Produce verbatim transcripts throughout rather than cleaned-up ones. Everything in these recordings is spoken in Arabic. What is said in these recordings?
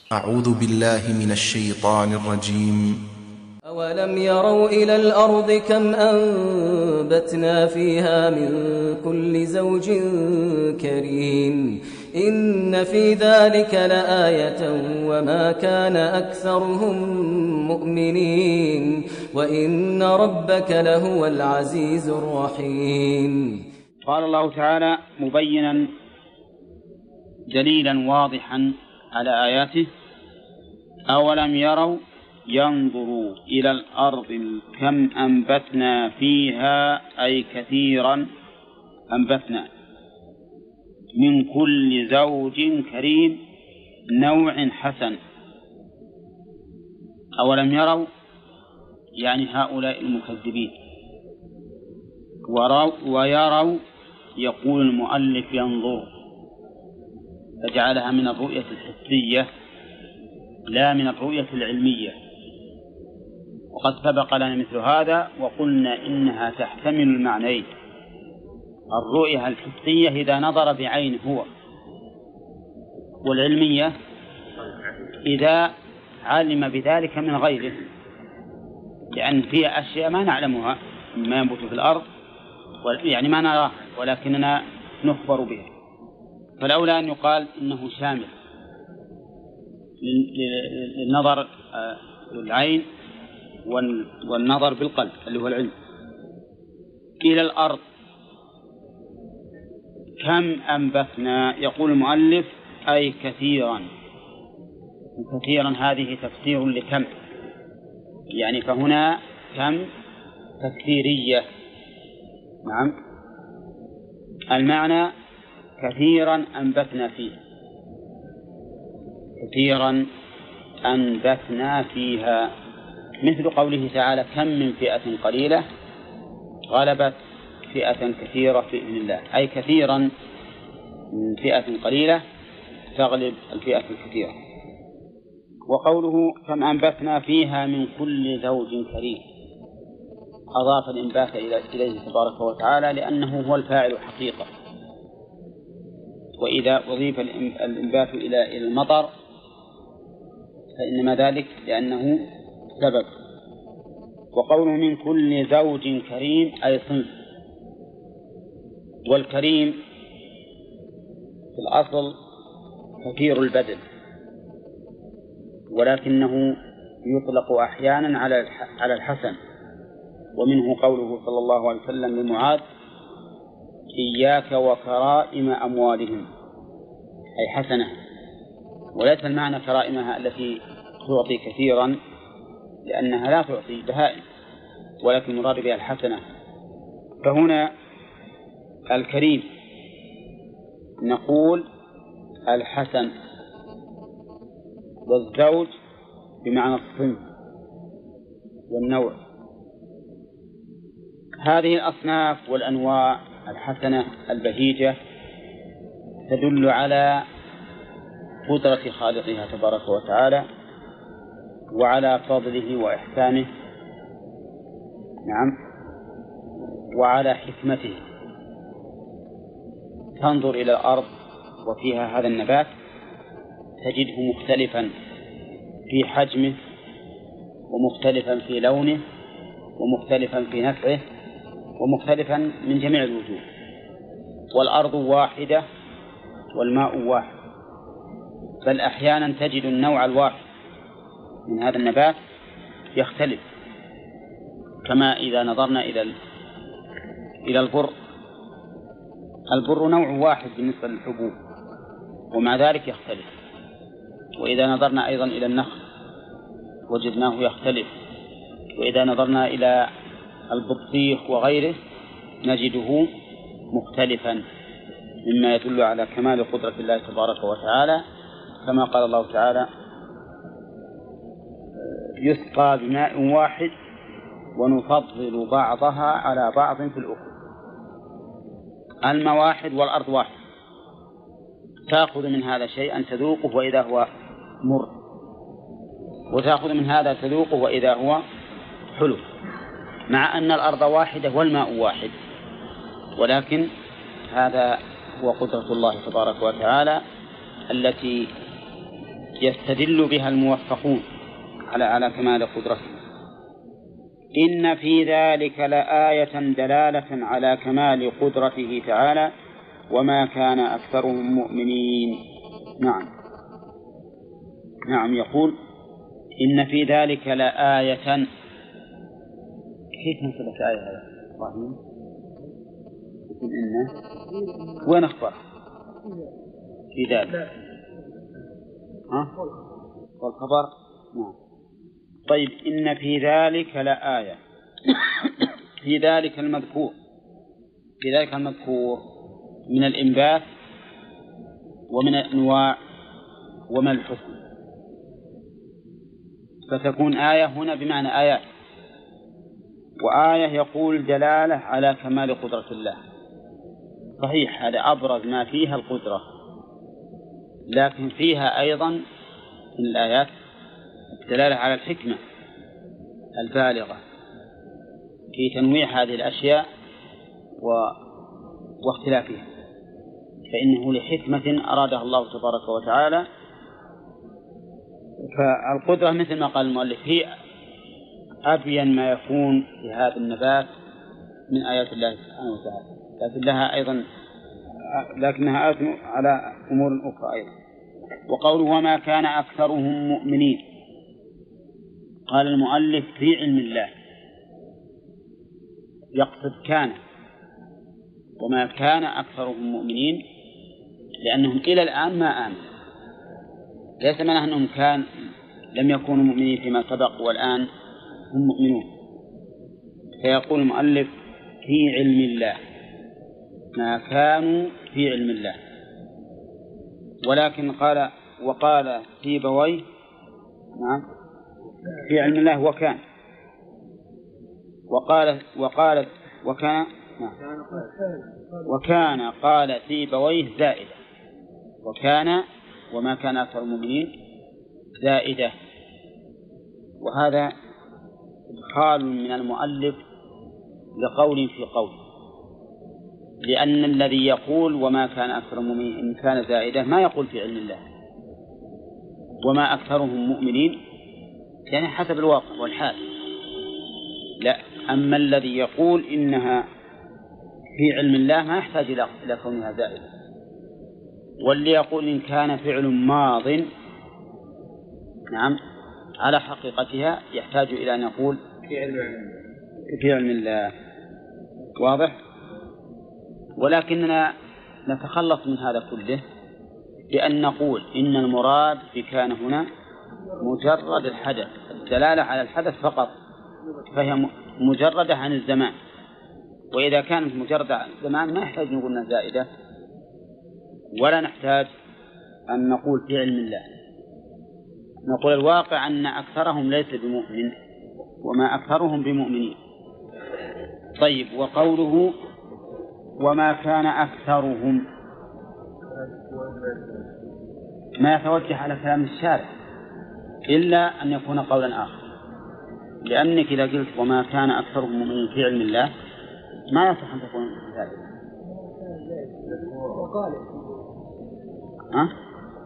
أعوذ بالله من الشيطان الرجيم. أولم يروا إلى الأرض كم أنبتنا فيها من كل زوج كريم إن في ذلك لآية وما كان أكثرهم مؤمنين وإن ربك لهو العزيز الرحيم. قال الله تعالى مبينا دليلا واضحا على آياته: أولم يروا ينظروا إلى الأرض كم أنبتنا فيها أي كثيرا أنبتنا من كل زوج كريم نوع حسن. أولم يروا يعني هؤلاء المكذبين، ويروا يقول المؤلف ينظر، فجعلها من الرؤية الحسية لا من الرؤية العلمية. وقد سبق لنا مثل هذا وقلنا إنها تحتمل المعنيين: الرؤية الحسية إذا نظر بعينه هو، والعلمية إذا علم بذلك من غيره، لأن فيها أشياء ما نعلمها مما ينبت في الأرض، يعني ما نراها ولكننا نخبر بها، فالأولى أن يقال إنه شامل للنظر العين والنظر بالقلب اللي هو العلم. إلى الأرض كم أنبتنا، يقول المؤلف أي كثيرا. كثيرا هذه تفسير لكم، يعني فهنا كم تكثيرية. نعم، المعنى كثيرا أنبتنا فيه، كثيرا أنبتنا فيها، مثل قوله تعالى: كم من فئة قليلة غلبت فئة كثيرة في بإذن الله، أي كثيرا من فئة قليلة تغلب الفئة الكثيرة. وقوله كم أنبتنا فيها من كل زوج كريم، أضاف الإنبات إليه تبارك وتعالى لأنه هو الفاعل حقيقة، وإذا أضيف الإنبات إلى المطر فإنما ذلك لأنه سبب. وقوله من كل زوج كريم أي صنف، والكريم في الأصل كثير البذل، ولكنه يطلق أحيانا على الحسن، ومنه قوله صلى الله عليه وسلم لمعاذ: إياك وكرائم أموالهم، أي حسنة، وليس المعنى كرائمها التي تعطي كثيرا لأنها لا تعطي بهائم، ولكن مراد بها الحسنة. فهنا الكريم نقول الحسن، والزوج بمعنى الصنف والنوع. هذه الأصناف والأنواع الحسنة البهيجة تدل على قدرة خالقها تبارك وتعالى وعلى فضله وإحسانه، نعم، وعلى حكمته. تنظر إلى الأرض وفيها هذا النبات تجده مختلفا في حجمه، ومختلفا في لونه، ومختلفا في نفعه، ومختلفا من جميع الوجوه. والأرض واحدة والماء واحد، بل أحيانا تجد النوع الواحد من هذا النبات يختلف، كما إذا نظرنا إلى إلى البر. البر نوع واحد بالنسبة للحبوب ومع ذلك يختلف. وإذا نظرنا أيضا إلى النخل وجدناه يختلف. وإذا نظرنا إلى البطيخ وغيره نجده مختلفا، مما يدل على كمال قدرة الله تبارك وتعالى، كما قال الله تعالى: يسقى بماء واحد ونفضل بعضها على بعض في الأخرى. الماء واحد والأرض واحد، تأخذ من هذا شيئا تذوقه وإذا هو مر، وتأخذ من هذا تذوقه وإذا هو حلو، مع أن الأرض واحدة والماء واحد، ولكن هذا هو قدرة الله تبارك وتعالى التي يستدل بها الموفقون على على كمال قدرته. إن في ذلك لآية دلالة على كمال قدرته تعالى وما كان أكثرهم مؤمنين. نعم نعم يقول إن في ذلك لآية. كيف نسبت آية هذا إبراهيم؟ إنه وين أخبر في ذلك؟ ها؟ والخبر نعم. طيب إن في ذلك لآية في ذلك المذكور في ذلك المذكور من الإنبات ومن الأنواع ومن الحكم، فتكون آية هنا بمعنى آيات، وآية يقول دلالة على كمال قدرة الله. صحيح هذا أبرز ما فيها القدرة، لكن فيها أيضا من الآيات الدلالة على الحكمة البالغة في تنويع هذه الأشياء و... واختلافها، فإنه لحكمة أرادها الله تبارك وتعالى. فالقدرة مثل ما قال المؤلف هي أبين ما يكون في هذا النبات من آيات الله سبحانه وتعالى، لكن لها أيضا لكنها آيات على أمور أخرى أيضا. وقوله وما كان أكثرهم مؤمنين، قال المؤلف في علم الله يقصد كان، وما كان أكثرهم مؤمنين لأنهم إلى الآن ما آمنوا، ليس معناه أنهم كان لم يكونوا مؤمنين فيما سبق والآن هم مؤمنون. فيقول المؤلف في علم الله ما كانوا في علم الله، ولكن قال وقال سيبويه نعم في علم الله وكان، وقال وقال وكان نعم وكان قال سيبويه زائدة، وكان وما كان أكثر المؤمنين زائدة. وهذا إدخال من المؤلف لقول في قول، لأن الذي يقول وما كان أكثر المؤمنين إن كان زائدة ما يقول في علم الله وما أكثرهم مؤمنين، يعني حسب الواقع والحال. لا، أما الذي يقول إنها في علم الله ما يحتاج إلى كونها زائدة، واللي يقول إن كان فعل ماض نعم على حقيقتها يحتاج إلى أن يقول في علم في علم الله. واضح؟ ولكننا نتخلص من هذا كله بأن نقول إن المراد بكان هنا مجرد الحدث، الدلالة على الحدث فقط، فهي مجردة عن الزمان. وإذا كانت مجردة عن الزمان ما يحتاج نقول أنها زائدة، ولا نحتاج أن نقول في علم الله. نقول الواقع أن أكثرهم ليس بمؤمن وما أكثرهم بمؤمنين. طيب، وقوله وما كان أكثرهم ما يتوجه على كلام الشارع إلا أن يكون قولا آخر، لأنك إذا قلت وما كان أكثرهم مؤمنين في علم الله ما يصح أن تكون ذلك. ها؟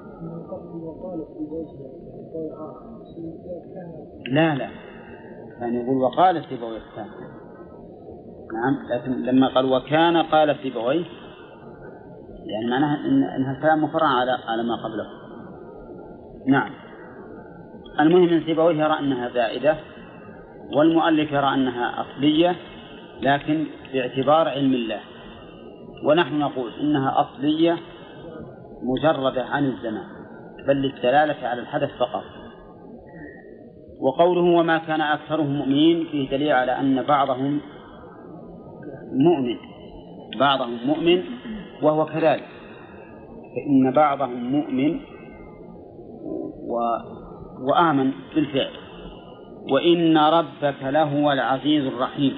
لا لا يعني يقول وقال سيبويه كان، نعم، لكن لما قال وكان قال سيبويه يعني معناها إن إنها كلام مفرع على على ما قبله. نعم. المهم أن سيبويه يرى أنها زائدة، والمؤلف يرى أنها أصلية لكن باعتبار علم الله، ونحن نقول إنها أصلية مجردة عن الزمان بل للدلالة على الحدث فقط. وقوله وما كان أكثرهم مؤمنين فيه دليل على أن بعضهم مؤمن بعضهم مؤمن وهو كذلك، فإن بعضهم مؤمن و... وآمن بالفعل. وإن ربك لهو العزيز الرحيم.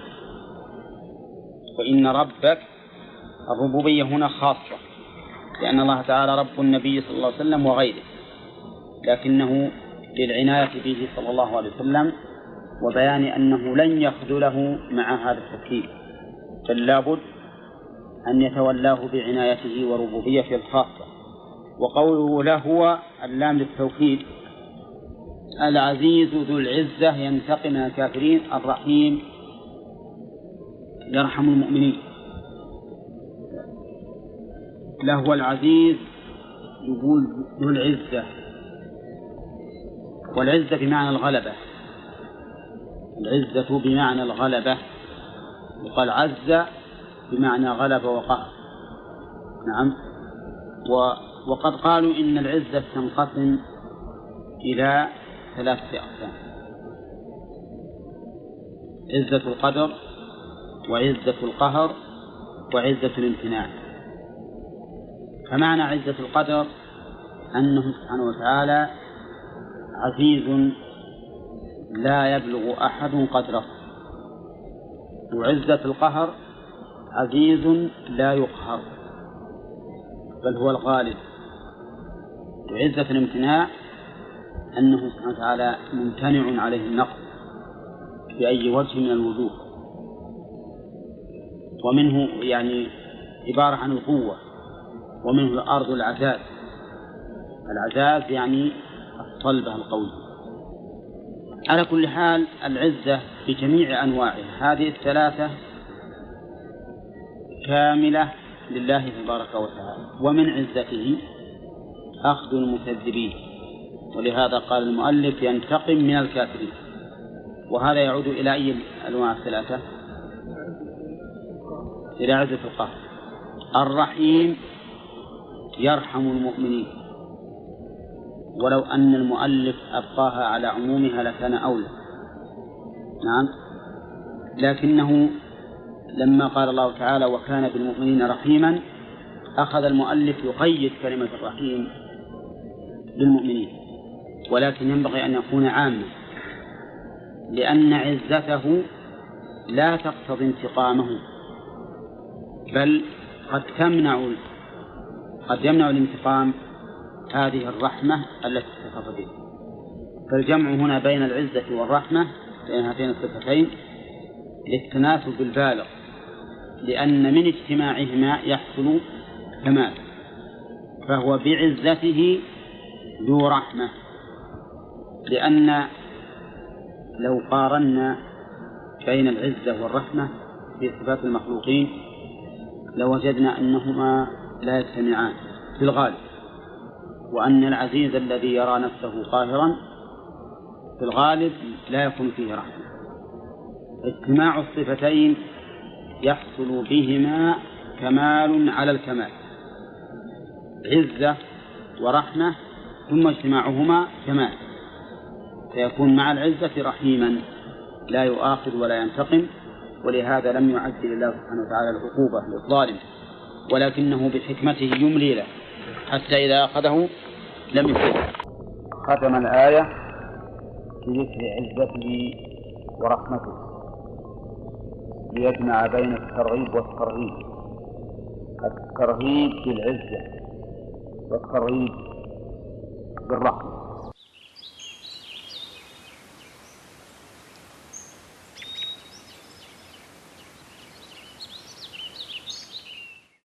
وإن ربك الربوبية هنا خاصة، لأن الله تعالى رب النبي صلى الله عليه وسلم وغيره، لكنه للعناية به صلى الله عليه وسلم وبيان أنه لن يخذله مع هذا التركيب، بل لابد أن يتولاه بعنايته وربوبيته الخاصة. وقوله لهو اللام للتوكيد. العزيز ذو العزة ينتقم من الكافرين، الرحيم يرحم المؤمنين. لهو العزيز يقول ذو العزة، والعزة بمعنى الغلبة، العزة بمعنى الغلبة، وقال عز بمعنى غلبة وقهر. نعم. وقد قالوا إن العزة تنقسم إلى ثلاثة أقسام: عزة القدر، وعزة القهر، وعزة الامتناع. فمعنى عزة القدر أنه سبحانه وتعالى عزيز لا يبلغ أحد قدره، وعزة القهر عزيز لا يقهر بل هو الغالب، وعزة الامتناع أنه سبحانه وتعالى ممتنع عليه النقص بأي وجه من الوجوه، ومنه يعني عبارة عن القوة، ومنه الأرض العزاز. العزاز يعني الصلبة القوية. على كل حال العزة بجميع أنواعها هذه الثلاثة كاملة لله تبارك وتعالى، ومن عزته أخذ المكذبين، ولهذا قال المؤلف ينتقم من الكافرين. وهذا يعود إلى أي الأنواع الثلاثة؟ إلى عزة القهر. الرحيم يرحم المؤمنين، ولو أن المؤلف أبقاها على عمومها لكان أولى. نعم. لكنه لما قال الله تعالى وكان بالمؤمنين رحيما أخذ المؤلف يقيد كلمة الرحيم بالمؤمنين، ولكن ينبغي أن يكون عاما، لأن عزته لا تقتضي انتقامه، بل قد تمنع قد يمنع الانتقام هذه الرحمة التي اتصف بها. فالجمع هنا بين العزة والرحمة بين هاتين الصفتين للتناسب البالغ، لأن من اجتماعهما يحصل كمال، فهو بعزته ذو رحمة. لأن لو قارنا بين العزة والرحمة في صفات المخلوقين لوجدنا أنهما لا يجتمعان في الغالب، وأن العزيز الذي يرى نفسه قاهرا في الغالب لا يكون فيه رحمة. اجتماع الصفتين يحصل بهما كمال على الكمال، عزة ورحمة، ثم اجتماعهما كمال، فيكون مع العزة رحيما لا يؤاخذ ولا ينتقم. ولهذا لم يعجل الله سبحانه وتعالى العقوبة للظالم، ولكنه بحكمته يملي له حتى إذا أخذه لم يفلته. ختم الآية بذكر عزته ورحمته ليجمع بين الترغيب والترهيب، الترهيب بالعزة والترهيب بالرحمة.